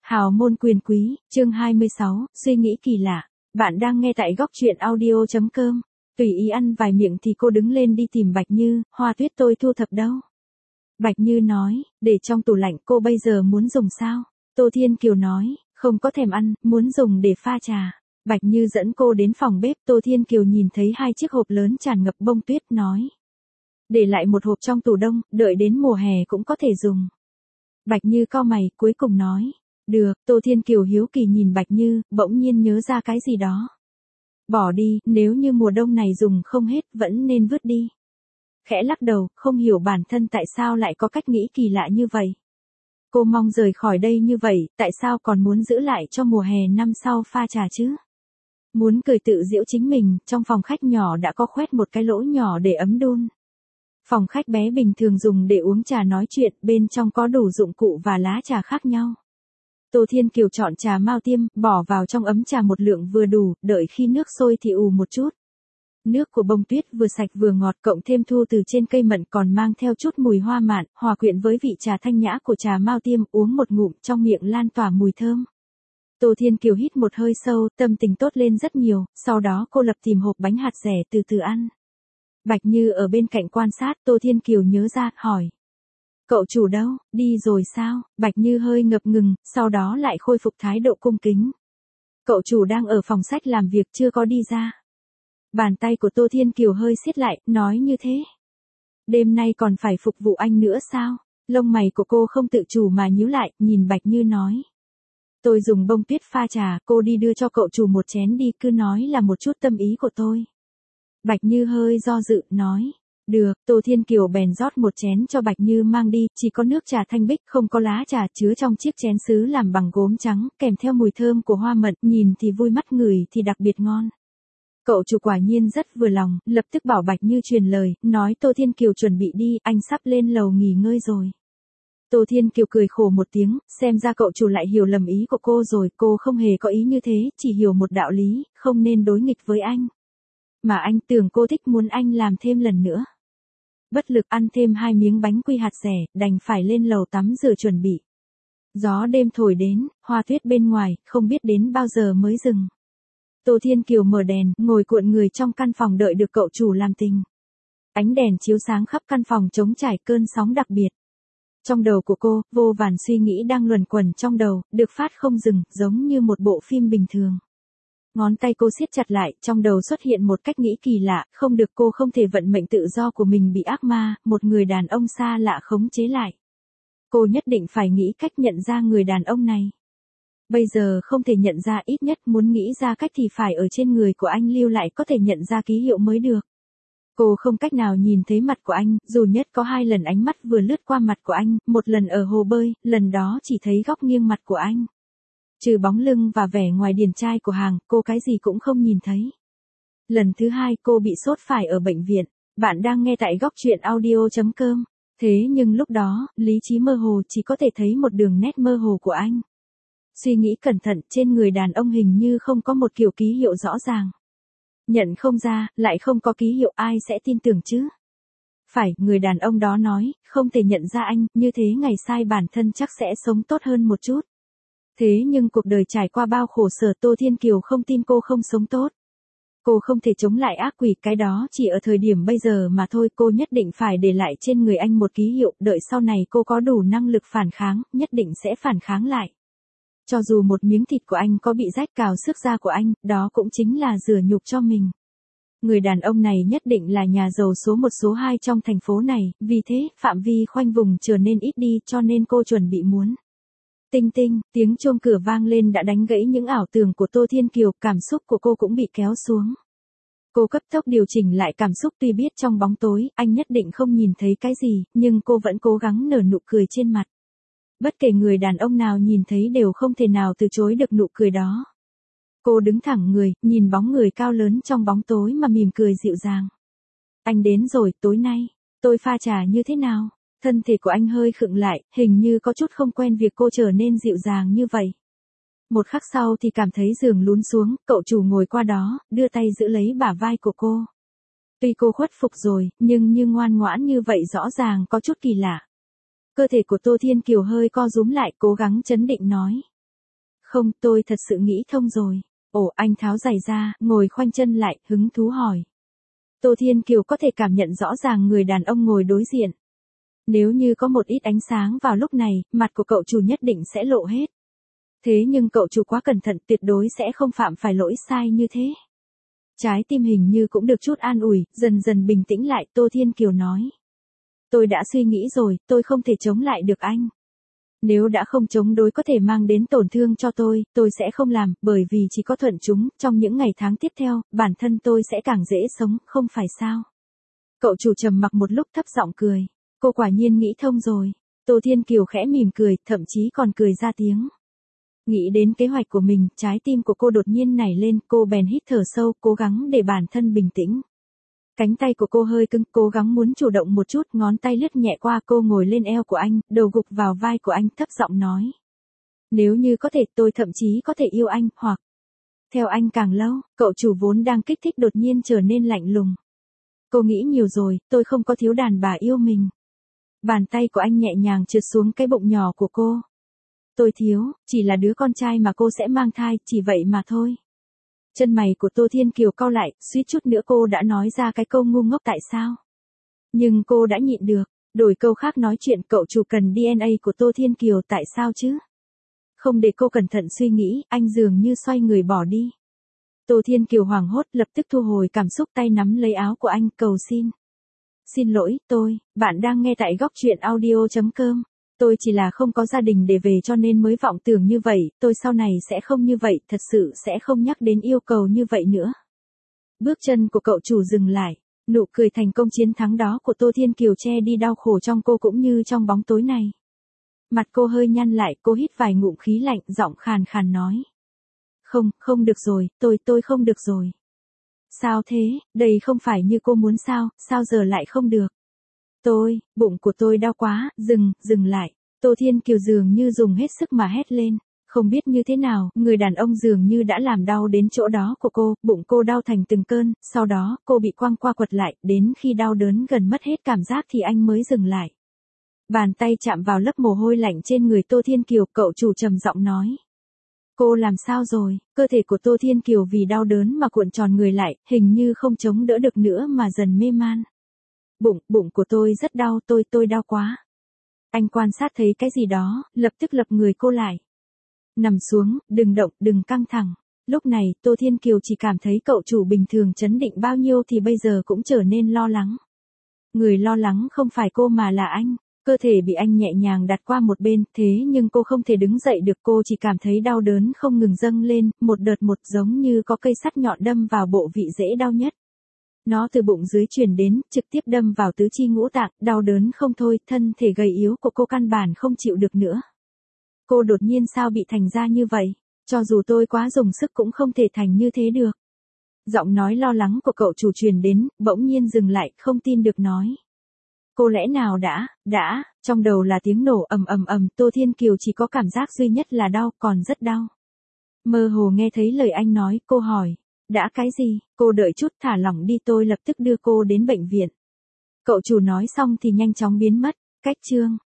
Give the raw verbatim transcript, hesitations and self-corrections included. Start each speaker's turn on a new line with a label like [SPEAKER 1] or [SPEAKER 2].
[SPEAKER 1] Hào môn quyền quý, chương hai mươi sáu, suy nghĩ kỳ lạ. Bạn đang nghe tại góc truyện audio chấm com. Tùy ý ăn vài miệng thì cô đứng lên đi tìm Bạch Như, hoa tuyết tôi thu thập đâu. Bạch Như nói, để trong tủ lạnh, cô bây giờ muốn dùng sao? Tô Thiên Kiều nói, không có thèm ăn, muốn dùng để pha trà. Bạch Như dẫn cô đến phòng bếp, Tô Thiên Kiều nhìn thấy hai chiếc hộp lớn tràn ngập bông tuyết, nói. Để lại một hộp trong tủ đông, đợi đến mùa hè cũng có thể dùng. Bạch Như cau mày, cuối cùng nói. Được, Tô Thiên Kiều hiếu kỳ nhìn Bạch Như, bỗng nhiên nhớ ra cái gì đó. Bỏ đi, nếu như mùa đông này dùng không hết, vẫn nên vứt đi. Khẽ lắc đầu, không hiểu bản thân tại sao lại có cách nghĩ kỳ lạ như vậy. Cô mong rời khỏi đây như vậy, tại sao còn muốn giữ lại cho mùa hè năm sau pha trà chứ? Muốn cười tự giễu chính mình, trong phòng khách nhỏ đã có khoét một cái lỗ nhỏ để ấm đun. Phòng khách bé bình thường dùng để uống trà nói chuyện, bên trong có đủ dụng cụ và lá trà khác nhau. Tô Thiên Kiều chọn trà mao tiêm, bỏ vào trong ấm trà một lượng vừa đủ, đợi khi nước sôi thì ù một chút. Nước của bông tuyết vừa sạch vừa ngọt, cộng thêm thu từ trên cây mận còn mang theo chút mùi hoa mạn, hòa quyện với vị trà thanh nhã của trà mao tiêm, uống một ngụm trong miệng lan tỏa mùi thơm. Tô Thiên Kiều hít một hơi sâu, tâm tình tốt lên rất nhiều, sau đó cô lập tìm hộp bánh hạt dẻ từ từ ăn. Bạch Như ở bên cạnh quan sát, Tô Thiên Kiều nhớ ra, hỏi. Cậu chủ đâu, đi rồi sao? Bạch Như hơi ngập ngừng, sau đó lại khôi phục thái độ cung kính. Cậu chủ đang ở phòng sách làm việc, chưa có đi ra. Bàn tay của Tô Thiên Kiều hơi siết lại, nói như thế. Đêm nay còn phải phục vụ anh nữa sao? Lông mày của cô không tự chủ mà nhíu lại, nhìn Bạch Như nói. Tôi dùng bông tuyết pha trà, cô đi đưa cho cậu chủ một chén đi, cứ nói là một chút tâm ý của tôi. Bạch Như hơi do dự, nói. Được, Tô Thiên Kiều bèn rót một chén cho Bạch Như mang đi, chỉ có nước trà thanh bích, không có lá trà, chứa trong chiếc chén sứ làm bằng gốm trắng, kèm theo mùi thơm của hoa mận, nhìn thì vui mắt, ngửi thì đặc biệt ngon. Cậu chủ quả nhiên rất vừa lòng, lập tức bảo Bạch Như truyền lời, nói Tô Thiên Kiều chuẩn bị đi, anh sắp lên lầu nghỉ ngơi rồi. Tô Thiên Kiều cười khổ một tiếng, xem ra cậu chủ lại hiểu lầm ý của cô rồi, cô không hề có ý như thế, chỉ hiểu một đạo lý, không nên đối nghịch với anh. Mà anh tưởng cô thích, muốn anh làm thêm lần nữa. Bất lực ăn thêm hai miếng bánh quy hạt dẻ, đành phải lên lầu tắm rửa chuẩn bị. Gió đêm thổi đến, hoa tuyết bên ngoài, không biết đến bao giờ mới dừng. Tô Thiên Kiều mở đèn, ngồi cuộn người trong căn phòng đợi được cậu chủ làm tình. Ánh đèn chiếu sáng khắp căn phòng trống trải, cơn sóng đặc biệt. Trong đầu của cô, vô vàn suy nghĩ đang luẩn quẩn trong đầu, được phát không dừng, giống như một bộ phim bình thường. Ngón tay cô siết chặt lại, trong đầu xuất hiện một cách nghĩ kỳ lạ, không được, cô không thể vận mệnh tự do của mình bị ác ma, một người đàn ông xa lạ khống chế lại. Cô nhất định phải nghĩ cách nhận ra người đàn ông này. Bây giờ không thể nhận ra, ít nhất muốn nghĩ ra cách thì phải ở trên người của anh lưu lại có thể nhận ra ký hiệu mới được. Cô không cách nào nhìn thấy mặt của anh, dù nhất có hai lần ánh mắt vừa lướt qua mặt của anh, một lần ở hồ bơi, lần đó chỉ thấy góc nghiêng mặt của anh. Trừ bóng lưng và vẻ ngoài điển trai của hàng, cô cái gì cũng không nhìn thấy. Lần thứ hai cô bị sốt phải ở bệnh viện. Bạn đang nghe tại góc truyện audio chấm com. Thế nhưng lúc đó, lý trí mơ hồ, chỉ có thể thấy một đường nét mơ hồ của anh. Suy nghĩ cẩn thận, trên người đàn ông hình như không có một kiểu ký hiệu rõ ràng. Nhận không ra, lại không có ký hiệu, ai sẽ tin tưởng chứ? Phải, người đàn ông đó nói, không thể nhận ra anh, như thế ngày sai bản thân chắc sẽ sống tốt hơn một chút. Thế nhưng cuộc đời trải qua bao khổ sở, Tô Thiên Kiều không tin cô không sống tốt. Cô không thể chống lại ác quỷ, cái đó chỉ ở thời điểm bây giờ mà thôi, cô nhất định phải để lại trên người anh một ký hiệu, đợi sau này cô có đủ năng lực phản kháng, nhất định sẽ phản kháng lại. Cho dù một miếng thịt của anh có bị rách cào xước da của anh, đó cũng chính là rửa nhục cho mình. Người đàn ông này nhất định là nhà giàu số một số hai trong thành phố này, vì thế, phạm vi khoanh vùng trở nên ít đi, cho nên cô chuẩn bị muốn. Tinh tinh, tiếng chuông cửa vang lên đã đánh gãy những ảo tưởng của Tô Thiên Kiều, cảm xúc của cô cũng bị kéo xuống. Cô cấp tốc điều chỉnh lại cảm xúc, tuy biết trong bóng tối, anh nhất định không nhìn thấy cái gì, nhưng cô vẫn cố gắng nở nụ cười trên mặt. Bất kể người đàn ông nào nhìn thấy đều không thể nào từ chối được nụ cười đó. Cô đứng thẳng người, nhìn bóng người cao lớn trong bóng tối mà mỉm cười dịu dàng. Anh đến rồi, tối nay, tôi pha trà như thế nào? Thân thể của anh hơi khựng lại, hình như có chút không quen việc cô trở nên dịu dàng như vậy. Một khắc sau thì cảm thấy giường lún xuống, cậu chủ ngồi qua đó, đưa tay giữ lấy bả vai của cô. Tuy cô khuất phục rồi, nhưng như ngoan ngoãn như vậy rõ ràng có chút kỳ lạ. Cơ thể của Tô Thiên Kiều hơi co rúm lại, cố gắng trấn định nói. Không, tôi thật sự nghĩ thông rồi. Ồ, anh tháo giày ra, ngồi khoanh chân lại, hứng thú hỏi. Tô Thiên Kiều có thể cảm nhận rõ ràng người đàn ông ngồi đối diện. Nếu như có một ít ánh sáng vào lúc này, mặt của cậu chủ nhất định sẽ lộ hết. Thế nhưng cậu chủ quá cẩn thận, tuyệt đối sẽ không phạm phải lỗi sai như thế. Trái tim hình như cũng được chút an ủi, dần dần bình tĩnh lại, Tô Thiên Kiều nói. Tôi đã suy nghĩ rồi, tôi không thể chống lại được anh. Nếu đã không chống đối có thể mang đến tổn thương cho tôi, tôi sẽ không làm, bởi vì chỉ có thuận chúng, trong những ngày tháng tiếp theo, bản thân tôi sẽ càng dễ sống, không phải sao? Cậu chủ trầm mặc một lúc thấp giọng cười. Cô quả nhiên nghĩ thông rồi. Tô Thiên Kiều khẽ mỉm cười, thậm chí còn cười ra tiếng. Nghĩ đến kế hoạch của mình, trái tim của cô đột nhiên nảy lên, cô bèn hít thở sâu, cố gắng để bản thân bình tĩnh. Cánh tay của cô hơi cứng, cố gắng muốn chủ động một chút, ngón tay lướt nhẹ qua, cô ngồi lên eo của anh, đầu gục vào vai của anh, thấp giọng nói. Nếu như có thể, tôi thậm chí có thể yêu anh, hoặc theo anh càng lâu. Cậu chủ vốn đang kích thích đột nhiên trở nên lạnh lùng. Cô nghĩ nhiều rồi, tôi không có thiếu đàn bà yêu mình. Bàn tay của anh nhẹ nhàng trượt xuống cái bụng nhỏ của cô. Tôi thiếu, chỉ là đứa con trai mà cô sẽ mang thai, chỉ vậy mà thôi. Chân mày của Tô Thiên Kiều cau lại, suýt chút nữa cô đã nói ra cái câu ngu ngốc tại sao. Nhưng cô đã nhịn được, đổi câu khác nói chuyện, cậu chủ cần đê en a của Tô Thiên Kiều, tại sao chứ? Không để cô cẩn thận suy nghĩ, anh dường như xoay người bỏ đi. Tô Thiên Kiều hoảng hốt, lập tức thu hồi cảm xúc, tay nắm lấy áo của anh, cầu xin. Xin lỗi, tôi, bạn đang nghe tại góc truyện audio chấm com. Tôi chỉ là không có gia đình để về cho nên mới vọng tưởng như vậy, tôi sau này sẽ không như vậy, thật sự sẽ không nhắc đến yêu cầu như vậy nữa. Bước chân của cậu chủ dừng lại, nụ cười thành công chiến thắng đó của Tô Thiên Kiều che đi đau khổ trong cô cũng như trong bóng tối này. Mặt cô hơi nhăn lại, cô hít vài ngụm khí lạnh, giọng khàn khàn nói. Không, không được rồi, tôi, tôi không được rồi. Sao thế, đây không phải như cô muốn sao, sao giờ lại không được? Tôi, bụng của tôi đau quá, dừng, dừng lại. Tô Thiên Kiều dường như dùng hết sức mà hét lên. Không biết như thế nào, người đàn ông dường như đã làm đau đến chỗ đó của cô, bụng cô đau thành từng cơn, sau đó, cô bị quăng qua quật lại, đến khi đau đớn gần mất hết cảm giác thì anh mới dừng lại. Bàn tay chạm vào lớp mồ hôi lạnh trên người Tô Thiên Kiều, cậu chủ trầm giọng nói. Cô làm sao rồi? Cơ thể của Tô Thiên Kiều vì đau đớn mà cuộn tròn người lại, hình như không chống đỡ được nữa mà dần mê man. Bụng, bụng của tôi rất đau, tôi, tôi đau quá. Anh quan sát thấy cái gì đó, lập tức lập người cô lại. Nằm xuống, đừng động, đừng căng thẳng. Lúc này, Tô Thiên Kiều chỉ cảm thấy cậu chủ bình thường trấn định bao nhiêu thì bây giờ cũng trở nên lo lắng. Người lo lắng không phải cô mà là anh. Cơ thể bị anh nhẹ nhàng đặt qua một bên, thế nhưng cô không thể đứng dậy được, cô chỉ cảm thấy đau đớn không ngừng dâng lên, một đợt một giống như có cây sắt nhọn đâm vào bộ vị dễ đau nhất. Nó từ bụng dưới truyền đến, trực tiếp đâm vào tứ chi ngũ tạng, đau đớn không thôi, thân thể gầy yếu của cô căn bản không chịu được nữa. Cô đột nhiên sao bị thành ra như vậy? Cho dù tôi quá dùng sức cũng không thể thành như thế được. Giọng nói lo lắng của cậu chủ truyền đến, bỗng nhiên dừng lại, không tin được nói. Cô lẽ nào đã, đã, trong đầu là tiếng nổ ầm ầm ầm, Tô Thiên Kiều chỉ có cảm giác duy nhất là đau, còn rất đau. Mơ hồ nghe thấy lời anh nói, cô hỏi. Đã cái gì? Cô đợi chút, thả lỏng đi, tôi lập tức đưa cô đến bệnh viện. Cậu chủ nói xong thì nhanh chóng biến mất. Cách chương